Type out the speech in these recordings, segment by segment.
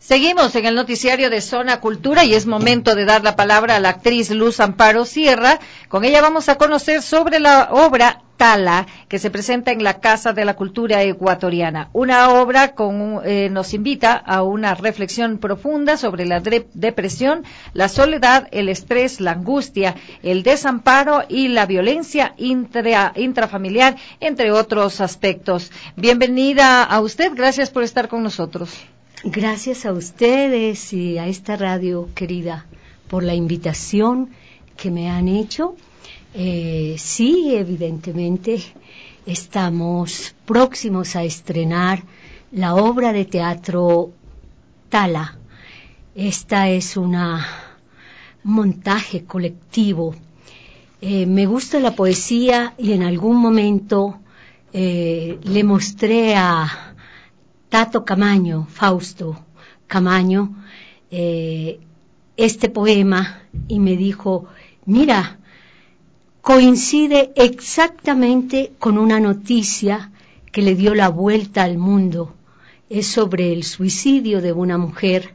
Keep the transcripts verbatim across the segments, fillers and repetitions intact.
Seguimos en el noticiario de Zona Cultura y es momento de dar la palabra a la actriz Luz Amparo Sierra. Con ella vamos a conocer sobre la obra Tala, que se presenta en la Casa de la Cultura Ecuatoriana. Una obra con, eh, nos invita a una reflexión profunda sobre la de- depresión, la soledad, el estrés, la angustia, el desamparo y la violencia intra- intrafamiliar, entre otros aspectos. Bienvenida a usted, gracias por estar con nosotros. Gracias a ustedes y a esta radio querida por la invitación que me han hecho. Eh, sí, evidentemente estamos próximos a estrenar la obra de teatro Tala. Esta es una un montaje colectivo. Eh, me gusta la poesía y en algún momento eh, le mostré a Tato Camaño, Fausto Camaño, eh, este poema y me dijo, mira, coincide exactamente con una noticia que le dio la vuelta al mundo. Es sobre el suicidio de una mujer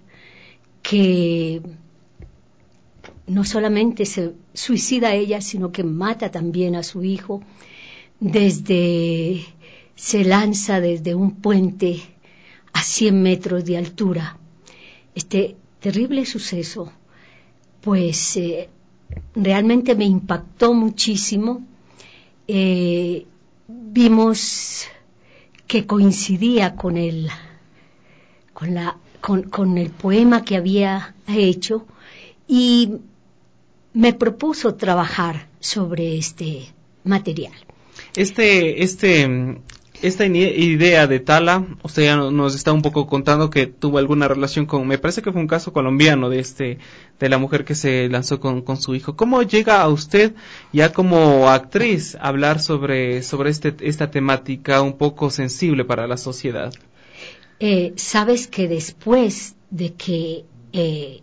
que no solamente se suicida a ella, sino que mata también a su hijo. Desde, se lanza desde un puente a cien metros de altura. Este terrible suceso, pues eh, realmente me impactó muchísimo. Eh, vimos que coincidía con el, con, la, con, con el poema que había hecho y me propuso trabajar sobre este material. Este, este, esta idea de Tala, usted ya nos está un poco contando que tuvo alguna relación con, me parece que fue un caso colombiano de este, de la mujer que se lanzó con, con su hijo. ¿Cómo llega a usted ya como actriz a hablar sobre, sobre este, esta temática un poco sensible para la sociedad? Eh, sabes que después de que eh,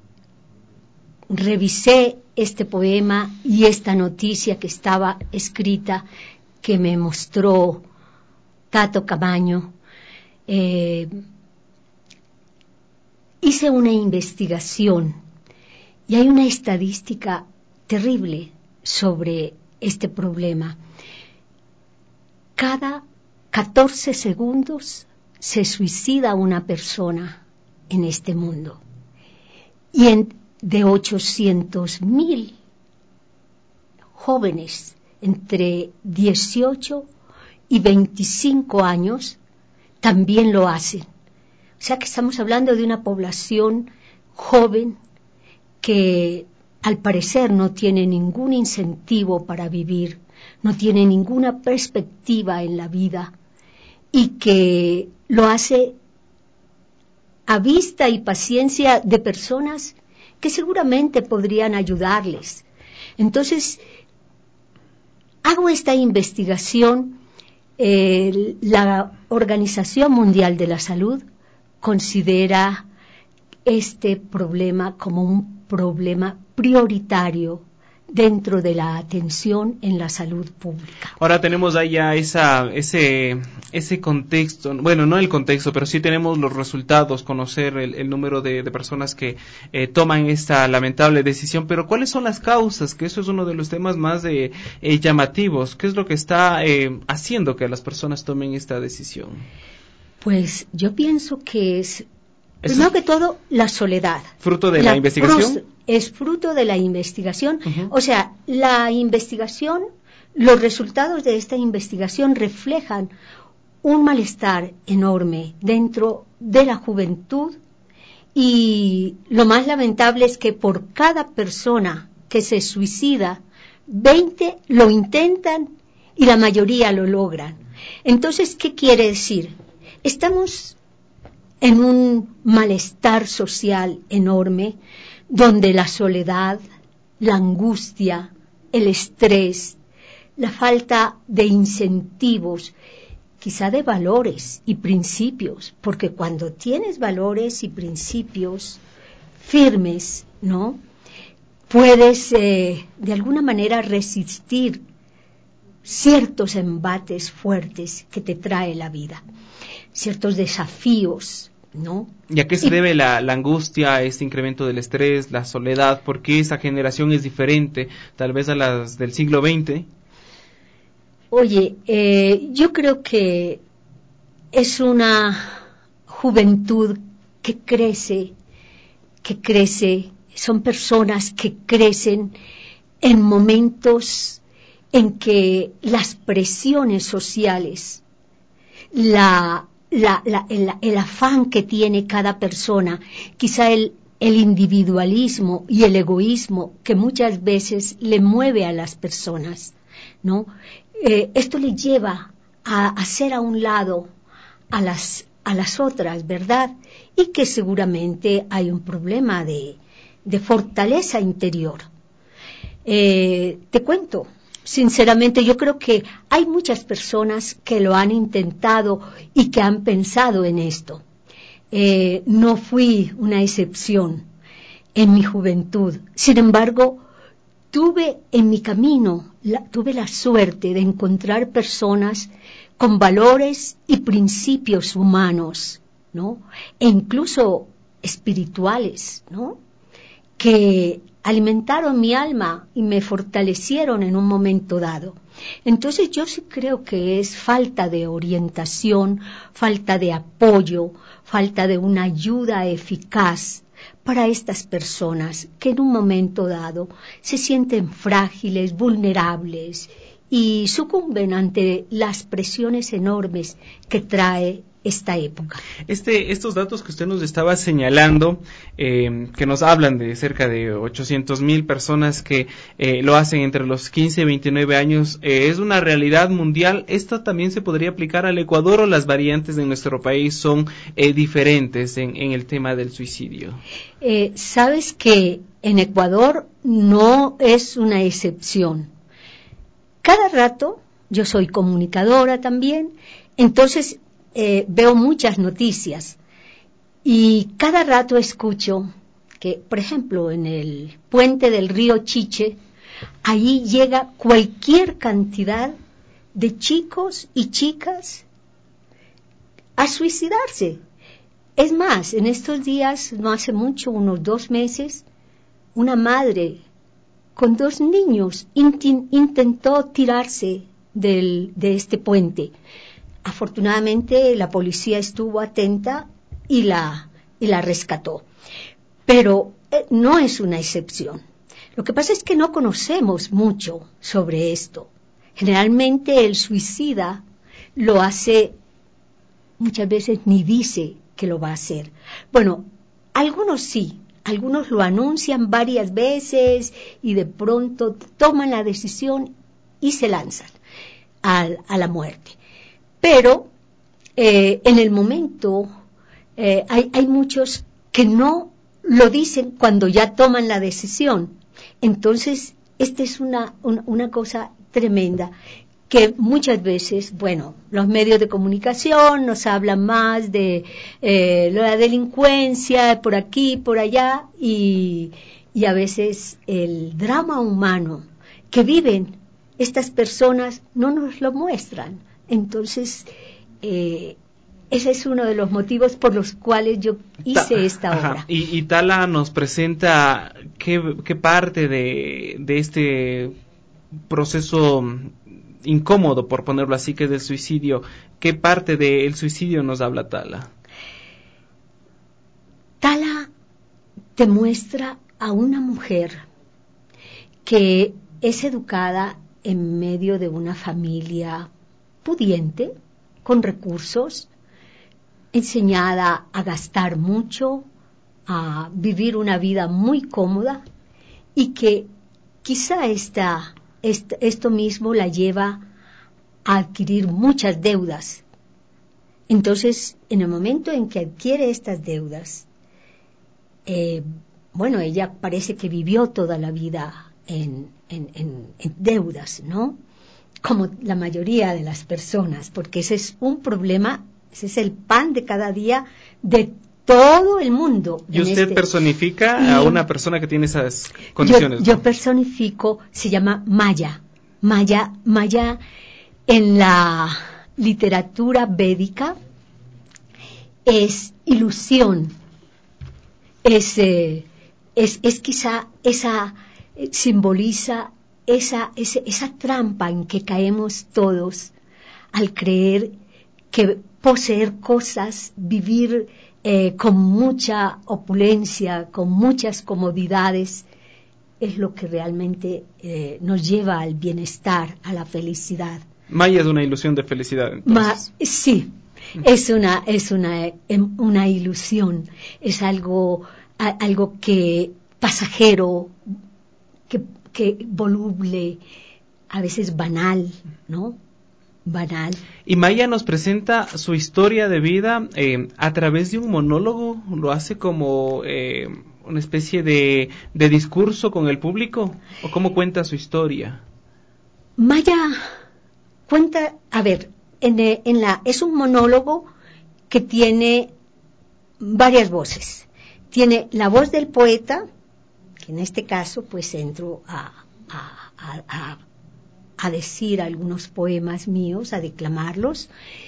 revisé este poema y esta noticia que estaba escrita, que me mostró Tato Camaño, eh, hice una investigación y hay una estadística terrible sobre este problema. Cada catorce segundos se suicida una persona en este mundo y en, de ochocientos mil jóvenes entre dieciocho y veinticinco años también lo hacen. O sea que estamos hablando de una población joven que al parecer no tiene ningún incentivo para vivir, no tiene ninguna perspectiva en la vida y que lo hace a vista y paciencia de personas que seguramente podrían ayudarles. Entonces, hago esta investigación. Eh, la Organización Mundial de la Salud considera este problema como un problema prioritario dentro de la atención en la salud pública. Ahora tenemos allá esa, ese, ese contexto, bueno, no el contexto, pero sí tenemos los resultados, conocer el, el número de, de personas que eh, toman esta lamentable decisión, pero ¿cuáles son las causas? Que eso es uno de los temas más eh, eh, llamativos. ¿Qué es lo que está eh, haciendo que las personas tomen esta decisión? Pues yo pienso que es, primero que todo, la soledad. ¿Fruto de la, la investigación? Frus- es fruto de la investigación. Uh-huh. O sea, la investigación, los resultados de esta investigación reflejan un malestar enorme dentro de la juventud y lo más lamentable es que por cada persona que se suicida, veinte lo intentan y la mayoría lo logran. Entonces, ¿qué quiere decir? Estamos en un malestar social enorme, donde la soledad, la angustia, el estrés, la falta de incentivos, quizá de valores y principios, porque cuando tienes valores y principios firmes, ¿no? Puedes eh, de alguna manera resistir ciertos embates fuertes que te trae la vida, ciertos desafíos ¿no? ¿Y a qué se y, debe la, la angustia, este incremento del estrés, la soledad? ¿Por qué esa generación es diferente, tal vez a las del siglo veinte? Oye, eh, yo creo que es una juventud que crece, que crece, son personas que crecen en momentos en que las presiones sociales, la, la, la, el, el afán que tiene cada persona, quizá el, el individualismo y el egoísmo que muchas veces le mueve a las personas, ¿no? Eh, esto le lleva a hacer a un lado a las, a las otras, ¿verdad? Y que seguramente hay un problema de, de fortaleza interior. Eh, te cuento, sinceramente, yo creo que hay muchas personas que lo han intentado y que han pensado en esto. Eh, no fui una excepción en mi juventud. Sin embargo, tuve en mi camino, la, tuve la suerte de encontrar personas con valores y principios humanos, ¿no? E incluso espirituales, ¿no? Que alimentaron mi alma y me fortalecieron en un momento dado. Entonces yo sí creo que es falta de orientación, falta de apoyo, falta de una ayuda eficaz para estas personas que en un momento dado se sienten frágiles, vulnerables y sucumben ante las presiones enormes que trae esta época. Este, estos datos que usted nos estaba señalando, eh, que nos hablan de cerca de ochocientos mil personas que eh, lo hacen entre los quince y veintinueve años, eh, ¿es una realidad mundial? ¿Esto también se podría aplicar al Ecuador o las variantes de nuestro país son eh, diferentes en, en el tema del suicidio? Eh, Sabes que en Ecuador no es una excepción. Cada rato, yo soy comunicadora también, entonces Eh, veo muchas noticias y cada rato escucho que, por ejemplo, en el puente del río Chiche, allí llega cualquier cantidad de chicos y chicas a suicidarse. Es más, en estos días, no hace mucho, unos dos meses, una madre con dos niños int- intentó tirarse del, de este puente. Afortunadamente la policía estuvo atenta y la, y la rescató. Pero eh, no es una excepción. Lo que pasa es que no conocemos mucho sobre esto. Generalmente el suicida lo hace, muchas veces ni dice que lo va a hacer. Bueno, algunos sí, algunos lo anuncian varias veces y de pronto toman la decisión y se lanzan a, a la muerte. Pero eh, en el momento eh, hay, hay muchos que no lo dicen cuando ya toman la decisión. Entonces, esta es una, una, una cosa tremenda que muchas veces, bueno, los medios de comunicación nos hablan más de eh, la delincuencia por aquí, por allá, y, y a veces el drama humano que viven estas personas no nos lo muestran. Entonces, eh, ese es uno de los motivos por los cuales yo hice Ta, esta obra. Ajá. Y, y Tala nos presenta qué, qué parte de, de este proceso incómodo, por ponerlo así, que es del suicidio, qué parte del suicidio nos habla Tala. Tala te muestra a una mujer que es educada en medio de una familia pudiente, con recursos, enseñada a gastar mucho, a vivir una vida muy cómoda y que quizá esta, esta, esto mismo la lleva a adquirir muchas deudas. Entonces, en el momento en que adquiere estas deudas, eh, bueno, ella parece que vivió toda la vida en, en, en, en deudas, ¿no? Como la mayoría de las personas, porque ese es un problema, ese es el pan de cada día de todo el mundo. ¿Y usted este... personifica y a una persona que tiene esas condiciones? Yo, ¿no? yo personifico, se llama Maya. Maya, Maya en la literatura védica es ilusión, es, eh, es, es quizá esa, eh, simboliza esa, ese, esa trampa en que caemos todos al creer que poseer cosas, vivir eh, con mucha opulencia, con muchas comodidades, es lo que realmente eh, nos lleva al bienestar, a la felicidad. Maya es una ilusión de felicidad, entonces. Ma, sí, es una, es una, una ilusión, es algo, algo que pasajero, que, que voluble, a veces banal, ¿no? Banal. Y Maya nos presenta su historia de vida eh, a través de un monólogo, lo hace como eh, una especie de, de discurso con el público, ¿o cómo cuenta su historia? Maya cuenta, a ver, en, en la, es un monólogo que tiene varias voces. Tiene la voz del poeta, que en este caso pues entro a, a, a, a a decir algunos poemas míos, a declamarlos.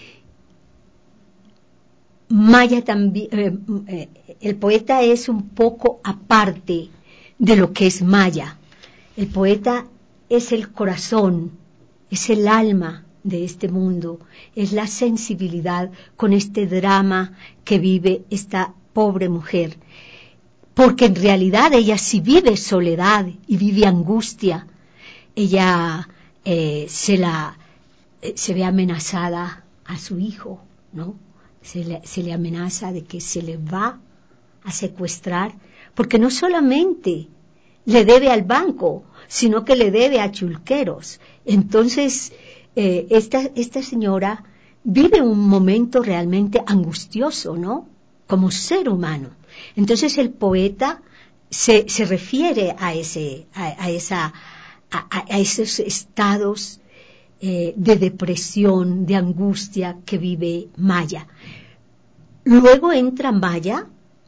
Maya también, eh, eh, el poeta es un poco aparte de lo que es Maya. El poeta es el corazón, es el alma de este mundo, es la sensibilidad con este drama que vive esta pobre mujer. Porque en realidad ella sí vive soledad y vive angustia. Ella Eh, se la eh, se ve amenazada a su hijo, ¿no? Se le, se le amenaza de que se le va a secuestrar, porque no solamente le debe al banco, sino que le debe a chulqueros. Entonces, eh, esta, esta señora vive un momento realmente angustioso, ¿no? Como ser humano. Entonces el poeta se, se refiere a ese, a, a esa A, a esos estados eh, de depresión, de angustia que vive Maya. Luego entra Maya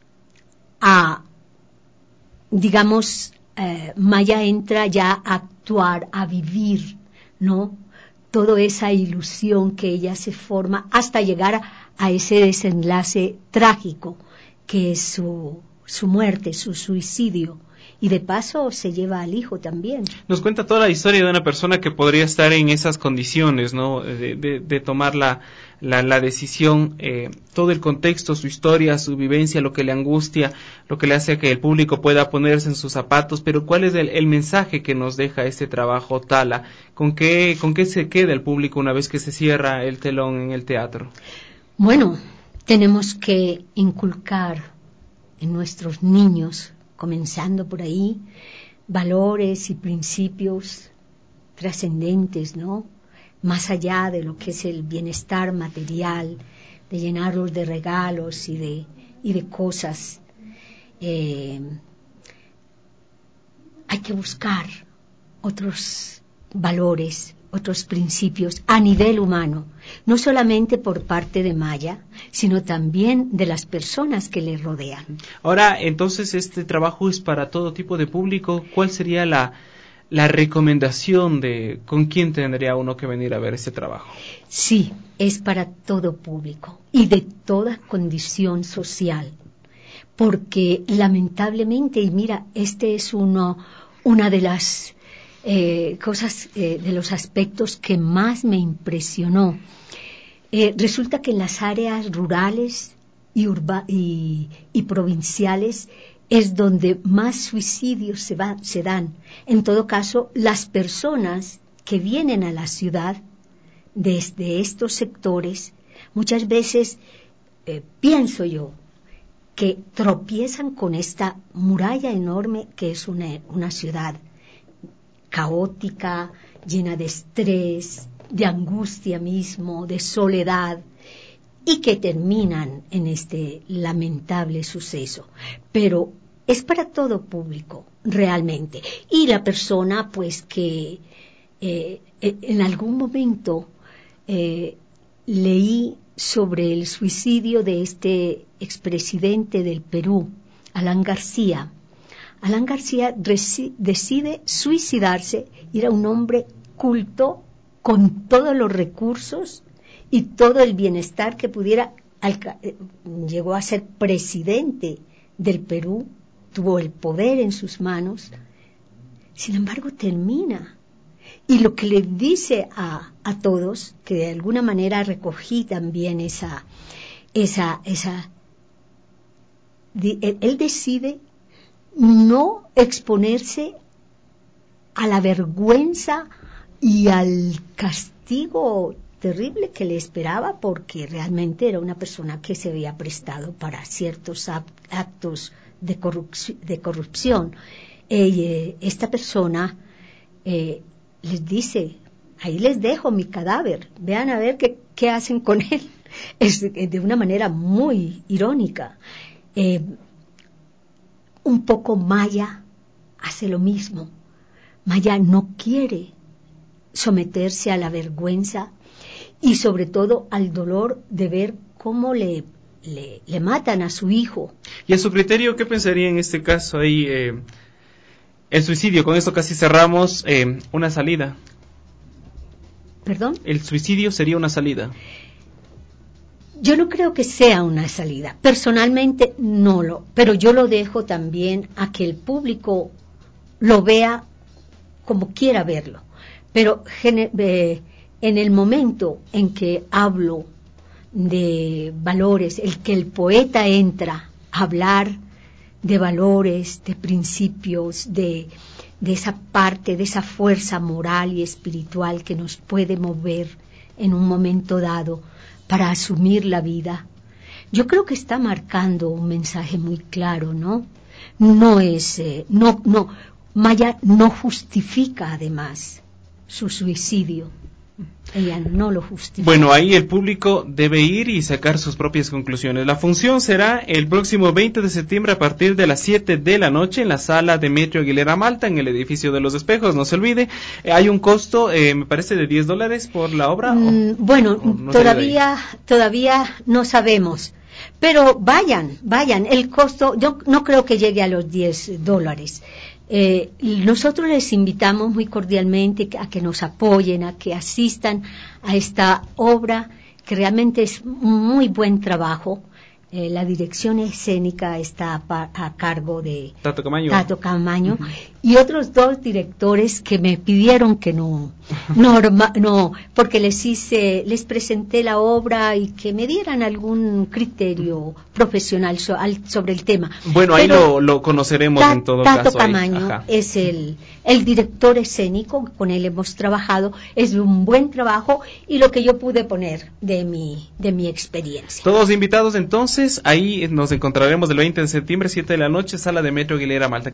a, digamos, eh, Maya entra ya a actuar, a vivir, ¿no? Toda esa ilusión que ella se forma hasta llegar a, a ese desenlace trágico que es su, su muerte, su suicidio. Y de paso se lleva al hijo también. Nos cuenta toda la historia de una persona que podría estar en esas condiciones, ¿no? De, de, de tomar la, la, la decisión, eh, todo el contexto, su historia, su vivencia, lo que le angustia, lo que le hace que el público pueda ponerse en sus zapatos. Pero ¿cuál es el, el mensaje que nos deja este trabajo, Tala? ¿Con qué, con qué se queda el público una vez que se cierra el telón en el teatro? Bueno, tenemos que inculcar en nuestros niños, comenzando por ahí, valores y principios trascendentes, ¿no? Más allá de lo que es el bienestar material, de llenarlos de regalos y de, y de cosas. Eh, hay que buscar otros valores, otros principios a nivel humano, no solamente por parte de Maya, sino también de las personas que le rodean. Ahora, entonces, este trabajo es para todo tipo de público. ¿Cuál sería la, la recomendación de con quién tendría uno que venir a ver este trabajo? Sí, es para todo público y de toda condición social, porque lamentablemente, y mira, este es uno, una de las Eh, cosas, eh, de los aspectos que más me impresionó. Eh, resulta que en las áreas rurales y, urba, y, y provinciales es donde más suicidios se, va, se dan. En todo caso, las personas que vienen a la ciudad desde estos sectores, muchas veces, eh, pienso yo, que tropiezan con esta muralla enorme que es una, una ciudad caótica, llena de estrés, de angustia mismo, de soledad, y que terminan en este lamentable suceso. Pero es para todo público, realmente. Y la persona, pues, que eh, en algún momento eh, leí sobre el suicidio de este expresidente del Perú, Alan García. Alan García reci- decide suicidarse y era un hombre culto con todos los recursos y todo el bienestar que pudiera alca- llegó a ser presidente del Perú, tuvo el poder en sus manos, sin embargo termina. Y lo que le dice a, a todos, que de alguna manera recogí también esa, esa, esa, él, él decide no exponerse a la vergüenza y al castigo terrible que le esperaba, porque realmente era una persona que se había prestado para ciertos actos de, corrup- de corrupción. Eh, esta persona eh, les dice, ahí les dejo mi cadáver, vean a ver qué, qué hacen con él. Es de una manera muy irónica. Eh, un poco Maya hace lo mismo. Maya no quiere someterse a la vergüenza y sobre todo al dolor de ver cómo le, le, le matan a su hijo. Y a su criterio, ¿qué pensaría en este caso ahí? Eh, el suicidio, con esto casi cerramos, eh, una salida. ¿Perdón? El suicidio sería una salida. Yo no creo que sea una salida. Personalmente no lo, pero yo lo dejo también a que el público lo vea como quiera verlo. Pero eh, en el momento en que hablo de valores, el que el poeta entra a hablar de valores, de principios, de, de esa parte, de esa fuerza moral y espiritual que nos puede mover en un momento dado para asumir la vida, yo creo que está marcando un mensaje muy claro, ¿no? No es, eh, no, no, Maya no justifica además su suicidio. Ella no lo justifica. Bueno, ahí el público debe ir y sacar sus propias conclusiones. La función será el próximo veinte de septiembre a partir de las siete de la noche en la sala Demetrio Aguilera Malta, en el edificio de los Espejos, no se olvide. Eh, hay un costo, eh, me parece, de diez dólares por la obra. Mm, o, bueno, o no todavía, todavía no sabemos. Pero vayan, vayan. El costo, yo no creo que llegue a los diez dólares. Eh, nosotros les invitamos muy cordialmente a que nos apoyen, a que asistan a esta obra, que realmente es un muy buen trabajo. Eh, la dirección escénica está a, a cargo de Tato Camaño, Tato Camaño uh-huh. y otros dos directores que me pidieron que no, no, no, porque les hice, les presenté la obra y que me dieran algún criterio profesional so, al, sobre el tema. Bueno, ahí lo, lo conoceremos ta, en todo Tato caso. Tato Camaño es el, el director escénico, con él hemos trabajado, es un buen trabajo y lo que yo pude poner de mi, de mi experiencia. Todos invitados entonces. Ahí nos encontraremos el veinte de septiembre, siete de la noche, sala Demetrio Aguilera Malta.